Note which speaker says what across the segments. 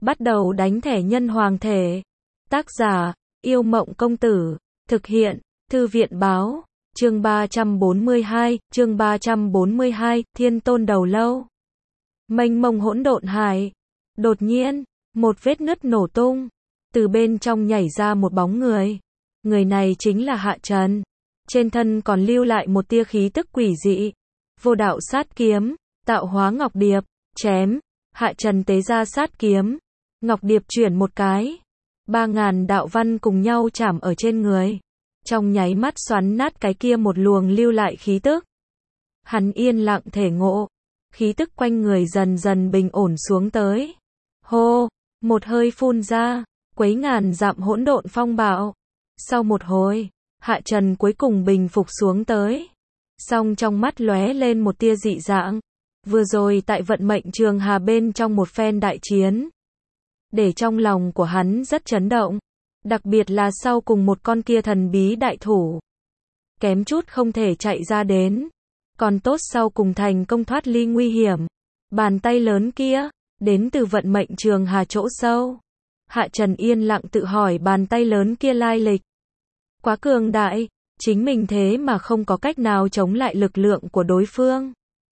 Speaker 1: Bắt đầu đánh thẻ nhân hoàng thể. Tác giả, Yêu Mộng Công Tử. Thực hiện, Thư viện Báo. Chương 342, Thiên Tôn Đầu Lâu. Mênh mông hỗn độn hải. Đột nhiên, một vết nứt nổ tung. Từ bên trong nhảy ra một bóng người. Người này chính là Hạ Trần. Trên thân còn lưu lại một tia khí tức quỷ dị. Vô đạo sát kiếm, tạo hóa ngọc điệp, chém. Hạ Trần tế ra sát kiếm. Ngọc điệp chuyển một cái. 3000 đạo văn cùng nhau chạm ở trên người. Trong nháy mắt xoắn nát cái kia một luồng lưu lại khí tức. Hắn yên lặng thể ngộ. Khí tức quanh người dần dần bình ổn xuống tới. Hô, một hơi phun ra, quấy ngàn dặm hỗn độn phong bạo. Sau một hồi, Hạ Trần cuối cùng bình phục xuống tới. Song trong mắt lóe lên một tia dị dạng. Vừa rồi tại vận mệnh trường hà bên trong một phen đại chiến. Để trong lòng của hắn rất chấn động. Đặc biệt là sau cùng một con kia thần bí đại thủ. Kém chút không thể chạy ra đến. Còn tốt sau cùng thành công thoát ly nguy hiểm. Bàn tay lớn kia, đến từ vận mệnh trường hà chỗ sâu. Hạ Trần yên lặng tự hỏi bàn tay lớn kia lai lịch. Quá cường đại, chính mình thế mà không có cách nào chống lại lực lượng của đối phương.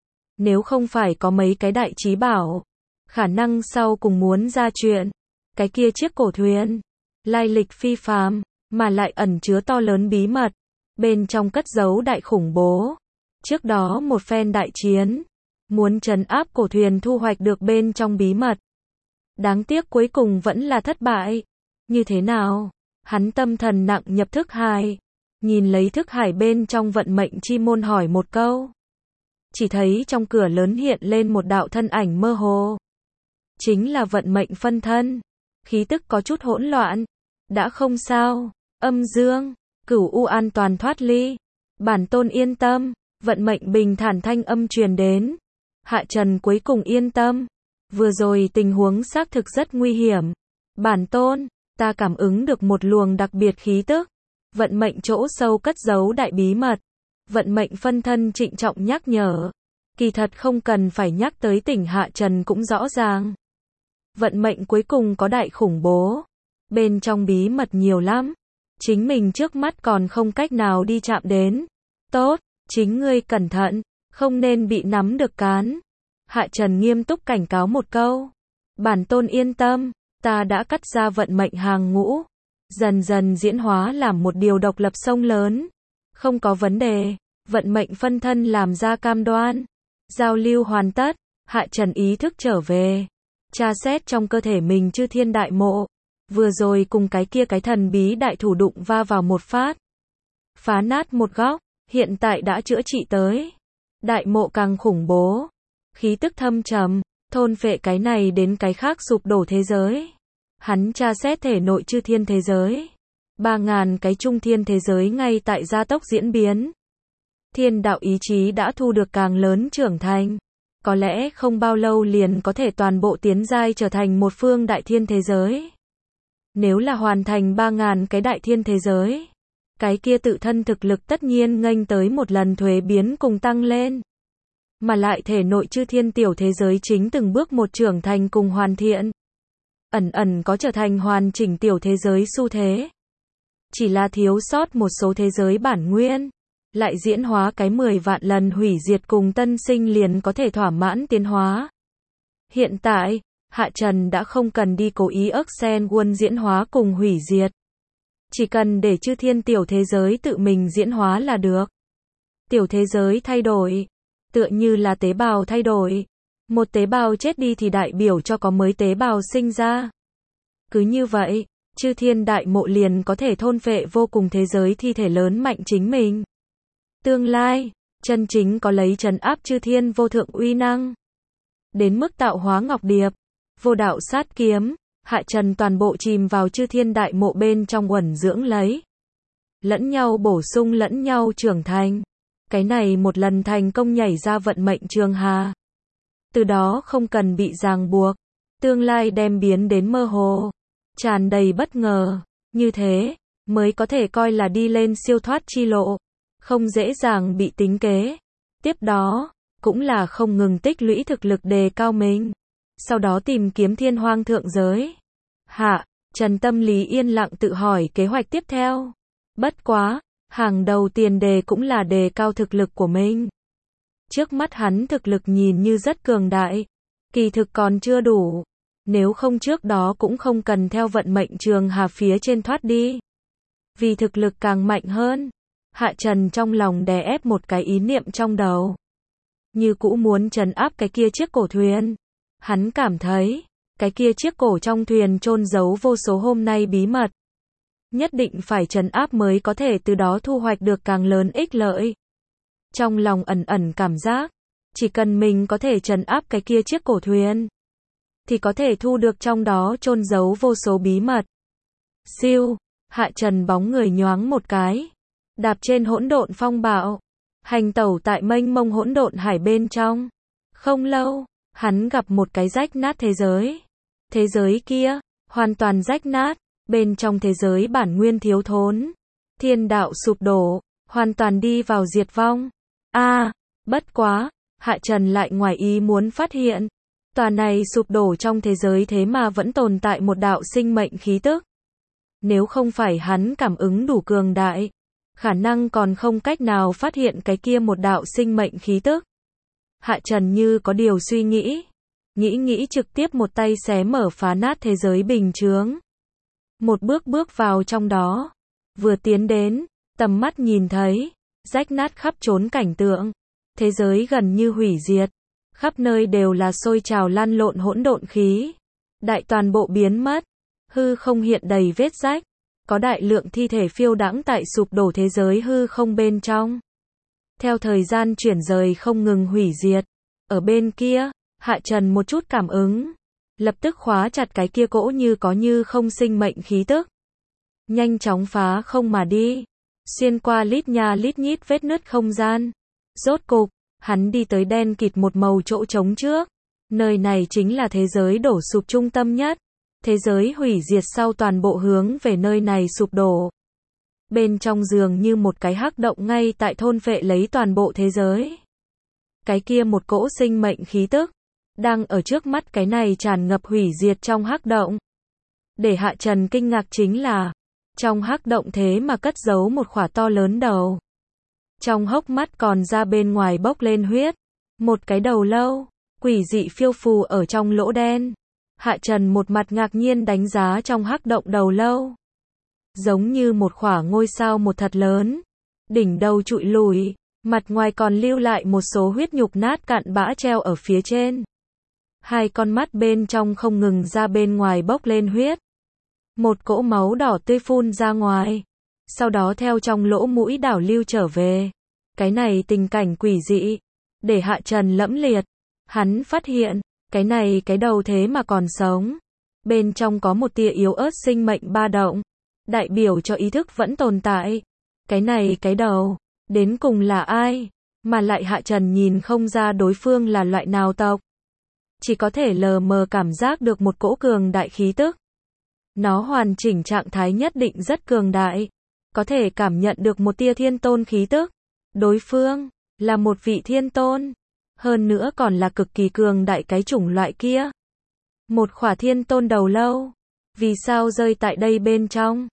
Speaker 1: Nếu không phải có mấy cái đại trí bảo, khả năng sau cùng muốn ra chuyện. Cái kia chiếc cổ thuyền, lai lịch phi phàm, mà lại ẩn chứa to lớn bí mật. Bên trong cất giấu đại khủng bố. Trước đó một phen đại chiến, muốn trấn áp cổ thuyền thu hoạch được bên trong bí mật. Đáng tiếc cuối cùng vẫn là thất bại. Như thế nào? Hắn tâm thần nặng nhập thức hải. Nhìn lấy thức hải bên trong vận mệnh chi môn hỏi một câu. Chỉ thấy trong cửa lớn hiện lên một đạo thân ảnh mơ hồ. Chính là vận mệnh phân thân. Khí tức có chút hỗn loạn. Đã không sao. Âm dương, Cửu U an toàn thoát ly. Bản tôn yên tâm. Vận mệnh bình thản thanh âm truyền đến. Hạ Trần cuối cùng yên tâm. Vừa rồi tình huống xác thực rất nguy hiểm. Bản tôn, ta cảm ứng được một luồng đặc biệt khí tức. Vận mệnh chỗ sâu cất giấu đại bí mật. Vận mệnh phân thân trịnh trọng nhắc nhở. Kỳ thật không cần phải nhắc tới tỉnh Hạ Trần cũng rõ ràng. Vận mệnh cuối cùng có đại khủng bố. Bên trong bí mật nhiều lắm. Chính mình trước mắt còn không cách nào đi chạm đến. Tốt, chính ngươi cẩn thận, không nên bị nắm được cán. Hạ Trần nghiêm túc cảnh cáo một câu. Bản tôn yên tâm, ta đã cắt ra vận mệnh hàng ngũ. Dần dần diễn hóa làm một điều độc lập sông lớn. Không có vấn đề, vận mệnh phân thân làm ra cam đoan. Giao lưu hoàn tất, Hạ Trần ý thức trở về. Tra xét trong cơ thể mình chư thiên đại mộ. Vừa rồi cùng cái kia cái thần bí đại thủ đụng va vào một phát. Phá nát một góc, hiện tại đã chữa trị tới. Đại mộ càng khủng bố. Khí tức thâm trầm, thôn phệ cái này đến cái khác sụp đổ thế giới. Hắn tra xét thể nội chư thiên thế giới. 3000 cái trung thiên thế giới ngay tại gia tốc diễn biến. Thiên đạo ý chí đã thu được càng lớn trưởng thành. Có lẽ không bao lâu liền có thể toàn bộ tiến giai trở thành một phương đại thiên thế giới. Nếu là hoàn thành 3000 cái đại thiên thế giới, cái kia tự thân thực lực tất nhiên nghênh tới một lần thuế biến cùng tăng lên. Mà lại thể nội chư thiên tiểu thế giới chính từng bước một trưởng thành cùng hoàn thiện. Ẩn ẩn có trở thành hoàn chỉnh tiểu thế giới xu thế. Chỉ là thiếu sót một số thế giới bản nguyên. Lại diễn hóa cái 10 vạn lần hủy diệt cùng tân sinh liền có thể thỏa mãn tiến hóa. Hiện tại, Hạ Trần đã không cần đi cố ý ức sen quân diễn hóa cùng hủy diệt. Chỉ cần để chư thiên tiểu thế giới tự mình diễn hóa là được. Tiểu thế giới thay đổi. Tựa như là tế bào thay đổi. Một tế bào chết đi thì đại biểu cho có mới tế bào sinh ra. Cứ như vậy, chư thiên đại mộ liền có thể thôn phệ vô cùng thế giới thi thể lớn mạnh chính mình. Tương lai, chân chính có lấy trấn áp chư thiên vô thượng uy năng. Đến mức tạo hóa ngọc điệp, vô đạo sát kiếm, Hạ Trần toàn bộ chìm vào chư thiên đại mộ bên trong uẩn dưỡng lấy. Lẫn nhau bổ sung lẫn nhau trưởng thành. Cái này một lần thành công nhảy ra vận mệnh trường hà. Từ đó không cần bị ràng buộc. Tương lai đem biến đến mơ hồ. Tràn đầy bất ngờ. Như thế, mới có thể coi là đi lên siêu thoát chi lộ. Không dễ dàng bị tính kế. Tiếp đó, cũng là không ngừng tích lũy thực lực đề cao mình. sau đó tìm kiếm thiên hoang thượng giới. Hạ Trần tâm lý yên lặng tự hỏi kế hoạch tiếp theo. Bất quá, hàng đầu tiền đề cũng là đề cao thực lực của mình. Trước mắt hắn thực lực nhìn như rất cường đại, kỳ thực còn chưa đủ. Nếu không trước đó cũng không cần theo vận mệnh trường hà phía trên thoát đi. Vì thực lực càng mạnh hơn, Hạ Trần trong lòng đè ép một cái ý niệm trong đầu. Như cũ muốn trấn áp cái kia chiếc cổ thuyền. Hắn cảm thấy, cái kia chiếc cổ trong thuyền chôn giấu vô số hôm nay bí mật. Nhất định phải trấn áp mới có thể từ đó thu hoạch được càng lớn ích lợi. Trong lòng ẩn ẩn cảm giác, chỉ cần mình có thể trấn áp cái kia chiếc cổ thuyền, thì có thể thu được trong đó chôn giấu vô số bí mật. Siêu, Hạ Trần bóng người nhoáng một cái, đạp trên hỗn độn phong bạo, hành tẩu tại mênh mông hỗn độn hải bên trong. Không lâu, hắn gặp một cái rách nát thế giới. Thế giới kia, hoàn toàn rách nát, bên trong thế giới bản nguyên thiếu thốn. Thiên đạo sụp đổ, hoàn toàn đi vào diệt vong. Bất quá, Hạ Trần lại ngoài ý muốn phát hiện, tòa này sụp đổ trong thế giới thế mà vẫn tồn tại một đạo sinh mệnh khí tức. Nếu không phải hắn cảm ứng đủ cường đại, khả năng còn không cách nào phát hiện cái kia một đạo sinh mệnh khí tức. Hạ Trần như có điều suy nghĩ, nghĩ trực tiếp một tay xé mở phá nát thế giới bình chướng. Một bước bước vào trong đó, vừa tiến đến, tầm mắt nhìn thấy, rách nát khắp trốn cảnh tượng, thế giới gần như hủy diệt, khắp nơi đều là sôi trào lăn lộn hỗn độn khí, đại toàn bộ biến mất, hư không hiện đầy vết rách, có đại lượng thi thể phiêu đãng tại sụp đổ thế giới hư không bên trong. Theo thời gian chuyển rời không ngừng hủy diệt, ở bên kia, Hạ Trần một chút cảm ứng, lập tức khóa chặt cái kia cỗ như có như không sinh mệnh khí tức. Nhanh chóng phá không mà đi, xuyên qua lít nha lít nhít vết nứt không gian. Rốt cục, hắn đi tới đen kịt một màu chỗ trống trước. Nơi này chính là thế giới đổ sụp trung tâm nhất. Thế giới hủy diệt sau toàn bộ hướng về nơi này sụp đổ. Bên trong dường như một cái hắc động ngay tại thôn phệ lấy toàn bộ thế giới. Cái kia một cỗ sinh mệnh khí tức, đang ở trước mắt cái này tràn ngập hủy diệt trong hắc động. Để Hạ Trần kinh ngạc chính là, trong hắc động thế mà cất giấu một khỏa to lớn đầu. Trong hốc mắt còn ra bên ngoài bốc lên huyết. Một cái đầu lâu, quỷ dị phiêu phù ở trong lỗ đen. Hạ Trần một mặt ngạc nhiên đánh giá trong hắc động đầu lâu. Giống như một khỏa ngôi sao một thật lớn. Đỉnh đầu trụi lùi, mặt ngoài còn lưu lại một số huyết nhục nát cạn bã treo ở phía trên. Hai con mắt bên trong không ngừng ra bên ngoài bốc lên huyết. Một cỗ máu đỏ tươi phun ra ngoài. Sau đó theo trong lỗ mũi đảo lưu trở về. Cái này tình cảnh quỷ dị, để Hạ Trần lẫm liệt. Hắn phát hiện, cái này cái đầu thế mà còn sống. Bên trong có một tia yếu ớt sinh mệnh ba động, đại biểu cho ý thức vẫn tồn tại. Cái này cái đầu, đến cùng là ai? Mà lại Hạ Trần nhìn không ra đối phương là loại nào tộc. Chỉ có thể lờ mờ cảm giác được một cỗ cường đại khí tức. Nó hoàn chỉnh trạng thái nhất định rất cường đại. Có thể cảm nhận được một tia thiên tôn khí tức. Đối phương, là một vị thiên tôn. Hơn nữa còn là cực kỳ cường đại cái chủng loại kia. Một khỏa thiên tôn đầu lâu. Vì sao rơi tại đây bên trong?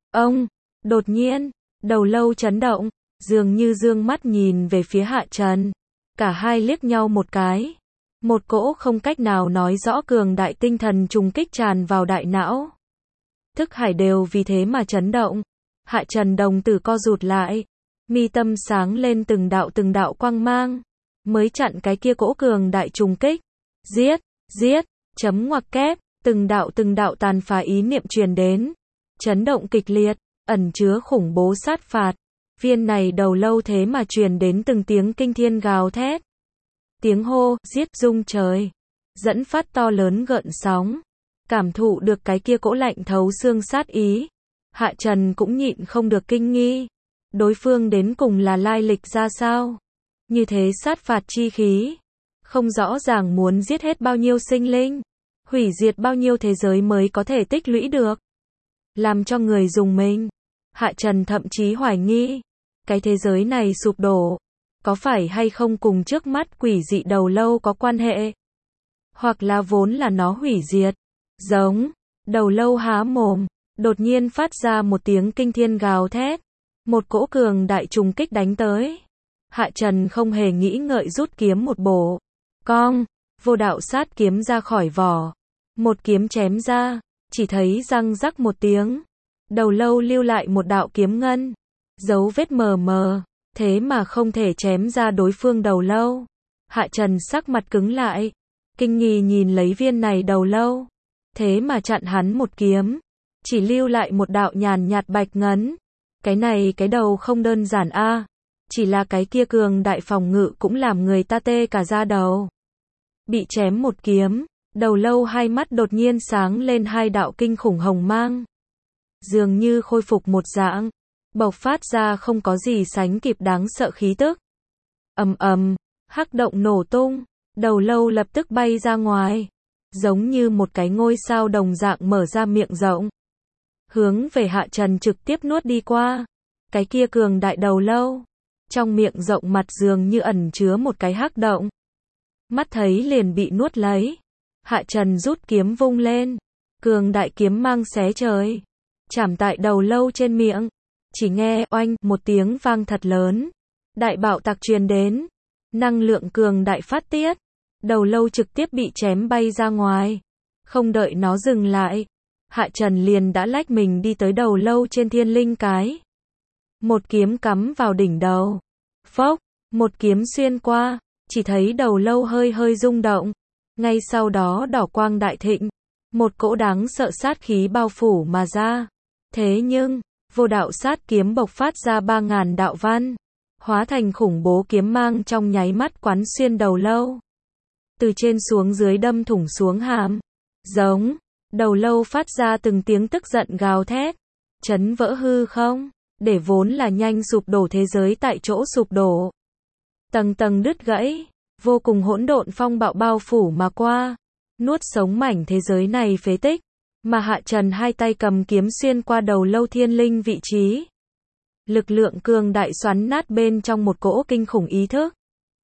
Speaker 1: Đột nhiên, đầu lâu chấn động, dường như dương mắt nhìn về phía Hạ Trần. Cả hai liếc nhau một cái. Một cỗ không cách nào nói rõ cường đại tinh thần trùng kích tràn vào đại não. Thức hải đều vì thế mà chấn động. Hạ Trần đồng tử co rụt lại. Mi tâm sáng lên từng đạo quang mang. Mới chặn cái kia cỗ cường đại trùng kích. Giết, chấm ngoặc kép, từng đạo tàn phá ý niệm truyền đến. Chấn động kịch liệt, ẩn chứa khủng bố sát phạt. Viên này đầu lâu thế mà truyền đến từng tiếng kinh thiên gào thét. Tiếng hô, giết rung trời. Dẫn phát to lớn gợn sóng. Cảm thụ được cái kia cỗ lạnh thấu xương sát ý. Hạ Trần cũng nhịn không được kinh nghi. Đối phương đến cùng là lai lịch ra sao? Như thế sát phạt chi khí. Không rõ ràng muốn giết hết bao nhiêu sinh linh. Hủy diệt bao nhiêu thế giới mới có thể tích lũy được. Làm cho người dùng mình. Hạ Trần thậm chí hoài nghi. Cái thế giới này sụp đổ. Có phải hay không cùng trước mắt quỷ dị đầu lâu có quan hệ? hoặc là vốn là nó hủy diệt. Giống, đầu lâu há mồm, đột nhiên phát ra một tiếng kinh thiên gào thét. Một cỗ cường đại trùng kích đánh tới. Hạ Trần không hề nghĩ ngợi rút kiếm một bổ. Cong, vô đạo sát kiếm ra khỏi vỏ. Một kiếm chém ra, chỉ thấy răng rắc một tiếng. Đầu lâu lưu lại một đạo kiếm ngân. Dấu vết mờ mờ, thế mà không thể chém ra đối phương đầu lâu. Hạ Trần sắc mặt cứng lại. Kinh nghi nhìn lấy viên này đầu lâu. Thế mà chặn hắn một kiếm. Chỉ lưu lại một đạo nhàn nhạt bạch ngấn. Cái này cái đầu không đơn giản a. Chỉ là cái kia cường đại phòng ngự cũng làm người ta tê cả da đầu. Bị chém một kiếm, đầu lâu hai mắt đột nhiên sáng lên hai đạo kinh khủng hồng mang. Dường như khôi phục một dạng, bộc phát ra không có gì sánh kịp đáng sợ khí tức. Ầm ầm, hắc động nổ tung, đầu lâu lập tức bay ra ngoài, giống như một cái ngôi sao đồng dạng mở ra miệng rộng. Hướng về Hạ Trần trực tiếp nuốt đi qua. Cái kia cường đại đầu lâu, trong miệng rộng mặt dường như ẩn chứa một cái hắc động. Mắt thấy liền bị nuốt lấy. Hạ Trần rút kiếm vung lên. Cường đại kiếm mang xé trời. Chạm tại đầu lâu trên miệng. Chỉ nghe oanh một tiếng vang thật lớn. Đại bạo tạc truyền đến. Năng lượng cường đại phát tiết. Đầu lâu trực tiếp bị chém bay ra ngoài. Không đợi nó dừng lại. Hạ Trần liền đã lách mình đi tới đầu lâu trên thiên linh cái. Một kiếm cắm vào đỉnh đầu. Phốc, một kiếm xuyên qua. Chỉ thấy đầu lâu hơi hơi rung động. Ngay sau đó đỏ quang đại thịnh. Một cỗ đáng sợ sát khí bao phủ mà ra. Thế nhưng, vô đạo sát kiếm bộc phát ra 3000 đạo văn. Hóa thành khủng bố kiếm mang trong nháy mắt quán xuyên đầu lâu. Từ trên xuống dưới đâm thủng xuống hàm. Giống, đầu lâu phát ra từng tiếng tức giận gào thét. Chấn vỡ hư không, để vốn là nhanh sụp đổ thế giới tại chỗ sụp đổ. Tầng tầng đứt gãy, vô cùng hỗn độn phong bạo bao phủ mà qua, nuốt sống mảnh thế giới này phế tích, mà Hạ Trần hai tay cầm kiếm xuyên qua đầu lâu thiên linh vị trí. Lực lượng cường đại xoắn nát bên trong một cỗ kinh khủng ý thức.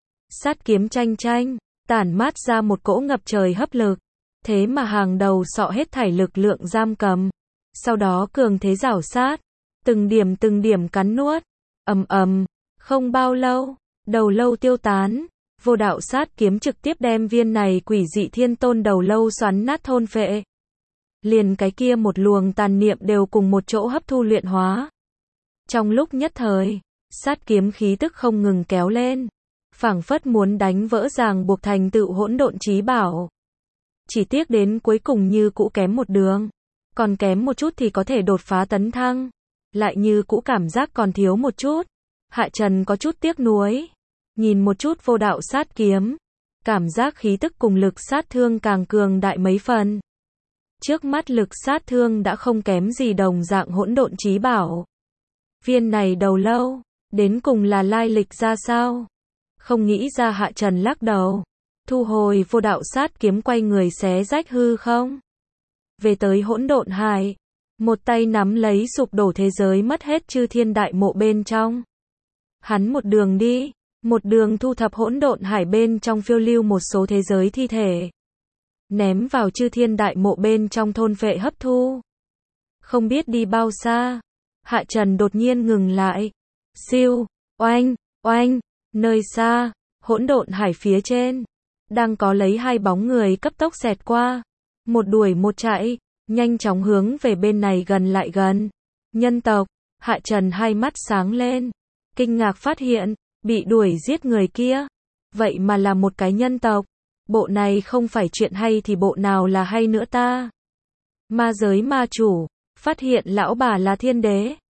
Speaker 1: Sát kiếm tranh tranh, tản mát ra một cỗ ngập trời hấp lực, thế mà hàng đầu sọ hết thảy lực lượng giam cầm. Sau đó cường thế rảo sát, từng điểm cắn nuốt. Ầm ầm, không bao lâu, đầu lâu tiêu tán, vô đạo sát kiếm trực tiếp đem viên này quỷ dị thiên tôn đầu lâu xoắn nát thôn phệ. Liền cái kia một luồng tàn niệm đều cùng một chỗ hấp thu luyện hóa. Trong lúc nhất thời, sát kiếm khí tức không ngừng kéo lên, phảng phất muốn đánh vỡ ràng buộc thành tựu hỗn độn chí bảo. Chỉ tiếc đến cuối cùng như cũ kém một đường, còn kém một chút thì có thể đột phá tấn thăng, lại như cũ cảm giác còn thiếu một chút. Hạ Trần có chút tiếc nuối, nhìn một chút vô đạo sát kiếm, cảm giác khí tức cùng lực sát thương càng cường đại mấy phần. Trước mắt lực sát thương đã không kém gì đồng dạng hỗn độn chí bảo. Viên này đầu lâu, đến cùng là lai lịch ra sao? Không nghĩ ra. Hạ Trần lắc đầu, thu hồi vô đạo sát kiếm, quay người xé rách hư không. Về tới hỗn độn hải, một tay nắm lấy sụp đổ thế giới mất hết chư thiên đại mộ bên trong. Hắn một đường đi, một đường thu thập hỗn độn hải bên trong phiêu lưu một số thế giới thi thể. Ném vào chư thiên đại mộ bên trong thôn phệ hấp thu. Không biết đi bao xa, Hạ Trần đột nhiên ngừng lại. Siêu, oanh, oanh, nơi xa, hỗn độn hải phía trên, đang có lấy hai bóng người cấp tốc xẹt qua. Một đuổi một chạy, nhanh chóng hướng về bên này gần lại gần. Nhân tộc, Hạ Trần hai mắt sáng lên, kinh ngạc phát hiện, bị đuổi giết người kia, vậy mà là một cái nhân tộc. Bộ này không phải chuyện hay thì bộ nào là hay nữa ta? Ma giới ma chủ, phát hiện lão bà là thiên đế.